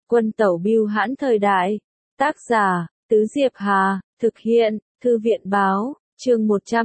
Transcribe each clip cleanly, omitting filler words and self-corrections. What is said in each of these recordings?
Quân tẩu bưu hãn thời đại. Tác giả, Tứ Diệp Hà, thực hiện, Thư viện báo, chương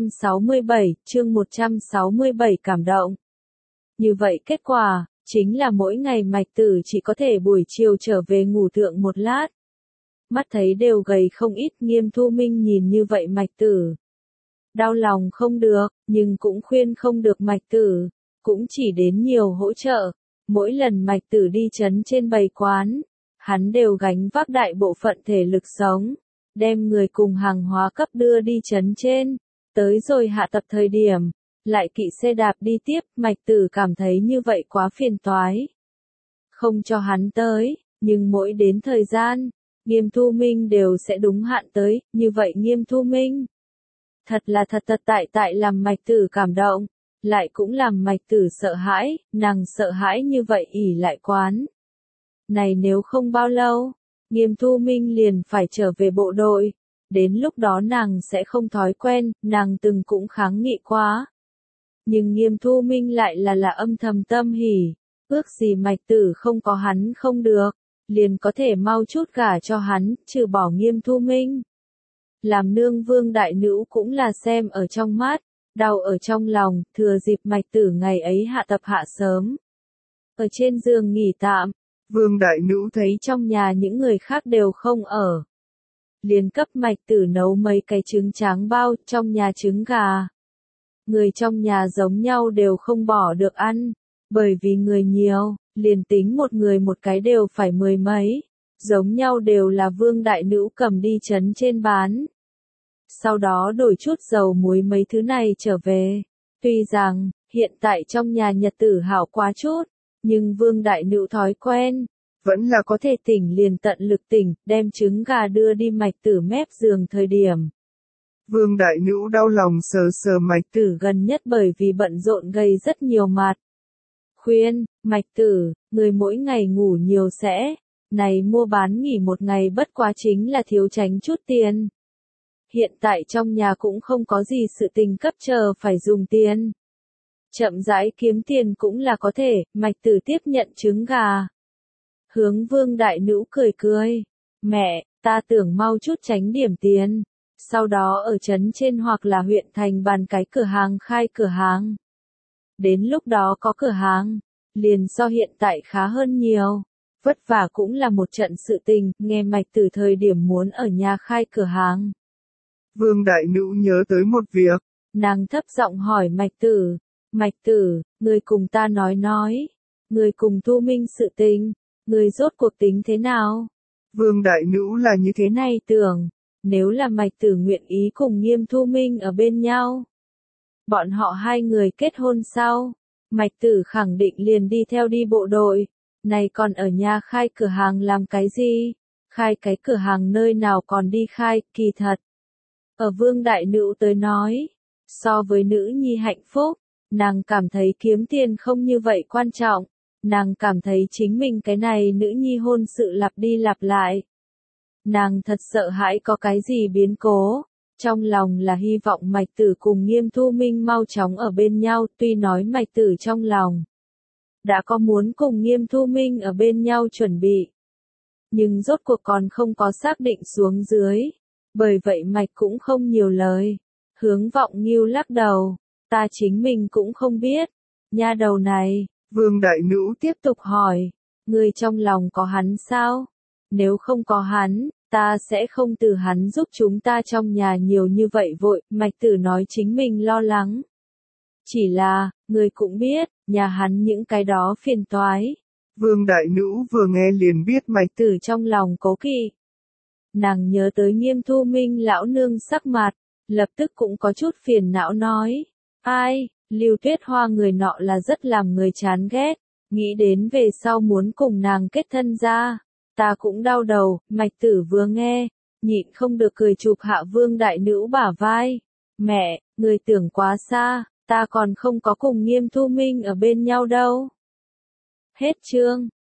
167 cảm động. Như vậy kết quả, chính là mỗi ngày Mạch Tử chỉ có thể buổi chiều trở về ngủ thượng một lát. Mắt thấy đều gầy không ít, Nghiêm Thu Minh nhìn như vậy Mạch Tử. Đau lòng không được, nhưng cũng khuyên không được Mạch Tử, cũng chỉ đến nhiều hỗ trợ. Mỗi lần Mạch Tử đi chấn trên bày quán, hắn đều gánh vác đại bộ phận thể lực sống, đem người cùng hàng hóa cấp đưa đi chấn trên, tới rồi hạ tập thời điểm, lại kỵ xe đạp đi tiếp. Mạch Tử cảm thấy như vậy quá phiền toái. Không cho hắn tới, nhưng mỗi đến thời gian, Nghiêm Thu Minh đều sẽ đúng hạn tới, như vậy Nghiêm Thu Minh thật là thật tại làm Mạch Tử cảm động, lại cũng làm Mạch Tử sợ hãi, nàng sợ hãi như vậy ỉ lại quán. Này nếu không bao lâu, Nghiêm Thu Minh liền phải trở về bộ đội, đến lúc đó nàng sẽ không thói quen, nàng từng cũng kháng nghị quá. Nhưng Nghiêm Thu Minh lại là âm thầm tâm hỉ, ước gì Mạch Tử không có hắn không được, liền có thể mau chút gả cho hắn, trừ bỏ Nghiêm Thu Minh. Làm nương vương đại nữ cũng là xem ở trong mắt, đau ở trong lòng, thừa dịp Mạch Tử ngày ấy hạ tập hạ sớm. Ở trên giường nghỉ tạm, vương đại nữ thấy trong nhà những người khác đều không ở. Liền cấp Mạch Tử nấu mấy cái trứng tráng bao, trong nhà trứng gà. Người trong nhà giống nhau đều không bỏ được ăn, bởi vì người nhiều, liền tính một người một cái đều phải 10 mấy, giống nhau đều là vương đại nữ cầm đi chấn trên bán. Sau đó đổi chút dầu muối mấy thứ này trở về. Tuy rằng, hiện tại trong nhà nhật tử hảo quá chút, nhưng vương đại nữ thói quen, vẫn là có thể tỉnh liền tận lực tỉnh, đem trứng gà đưa đi Mạch Tử mép giường thời điểm. Vương đại nữ đau lòng sờ sờ Mạch Tử gần nhất bởi vì bận rộn gây rất nhiều mặt. Khuyên, Mạch Tử, người mỗi ngày ngủ nhiều sẽ, này mua bán nghỉ một ngày bất quá chính là thiếu tránh chút tiền. Hiện tại trong nhà cũng không có gì sự tình cấp chờ phải dùng tiền. Chậm rãi kiếm tiền cũng là có thể. Mạch Tử tiếp nhận trứng gà. Hướng vương đại nữ cười cười. Mẹ, ta tưởng mau chút tránh điểm tiền. Sau đó ở trấn trên hoặc là huyện thành bàn cái cửa hàng khai cửa hàng. Đến lúc đó có cửa hàng, liền so hiện tại khá hơn nhiều. Vất vả cũng là một trận sự tình, nghe Mạch Tử thời điểm muốn ở nhà khai cửa hàng. Vương đại nữ nhớ tới một việc, nàng thấp giọng hỏi Mạch Tử, Mạch Tử, người cùng ta nói, người cùng Thu Minh sự tình, người rốt cuộc tính thế nào? Vương đại nữ là như thế này tưởng, nếu là Mạch Tử nguyện ý cùng Nghiêm Thu Minh ở bên nhau, bọn họ hai người kết hôn sau, Mạch Tử khẳng định liền đi theo đi bộ đội, này còn ở nhà khai cửa hàng làm cái gì? Khai cái cửa hàng nơi nào còn đi khai, kỳ thật. Ở vương đại nữ tới nói, so với nữ nhi hạnh phúc, nàng cảm thấy kiếm tiền không như vậy quan trọng, nàng cảm thấy chính mình cái này nữ nhi hôn sự lặp đi lặp lại. Nàng thật sợ hãi có cái gì biến cố, trong lòng là hy vọng Mạch Tử cùng Nghiêm Thu Minh mau chóng ở bên nhau, tuy nói Mạch Tử trong lòng đã có muốn cùng Nghiêm Thu Minh ở bên nhau chuẩn bị, nhưng rốt cuộc còn không có xác định xuống dưới. Bởi vậy Mạch cũng không nhiều lời. Hướng Vọng Ngưu lắc đầu. Ta chính mình cũng không biết. Nha đầu này, vương đại nữ tiếp tục hỏi. Người trong lòng có hắn sao? Nếu không có hắn, ta sẽ không từ hắn giúp chúng ta trong nhà nhiều như vậy vội. Mạch Tử nói chính mình lo lắng. Chỉ là, người cũng biết, nhà hắn những cái đó phiền toái. Vương đại nữ vừa nghe liền biết Mạch Tử trong lòng cố kỵ. Nàng nhớ tới Nghiêm Thu Minh lão nương sắc mặt, lập tức cũng có chút phiền não nói. Ai, Lưu Tuyết Hoa người nọ là rất làm người chán ghét, nghĩ đến về sau muốn cùng nàng kết thân ra. Ta cũng đau đầu, Mạch Tử vừa nghe, nhịn không được cười chụp hạ vương đại nữ bả vai. Mẹ, người tưởng quá xa, ta còn không có cùng Nghiêm Thu Minh ở bên nhau đâu. Hết chương.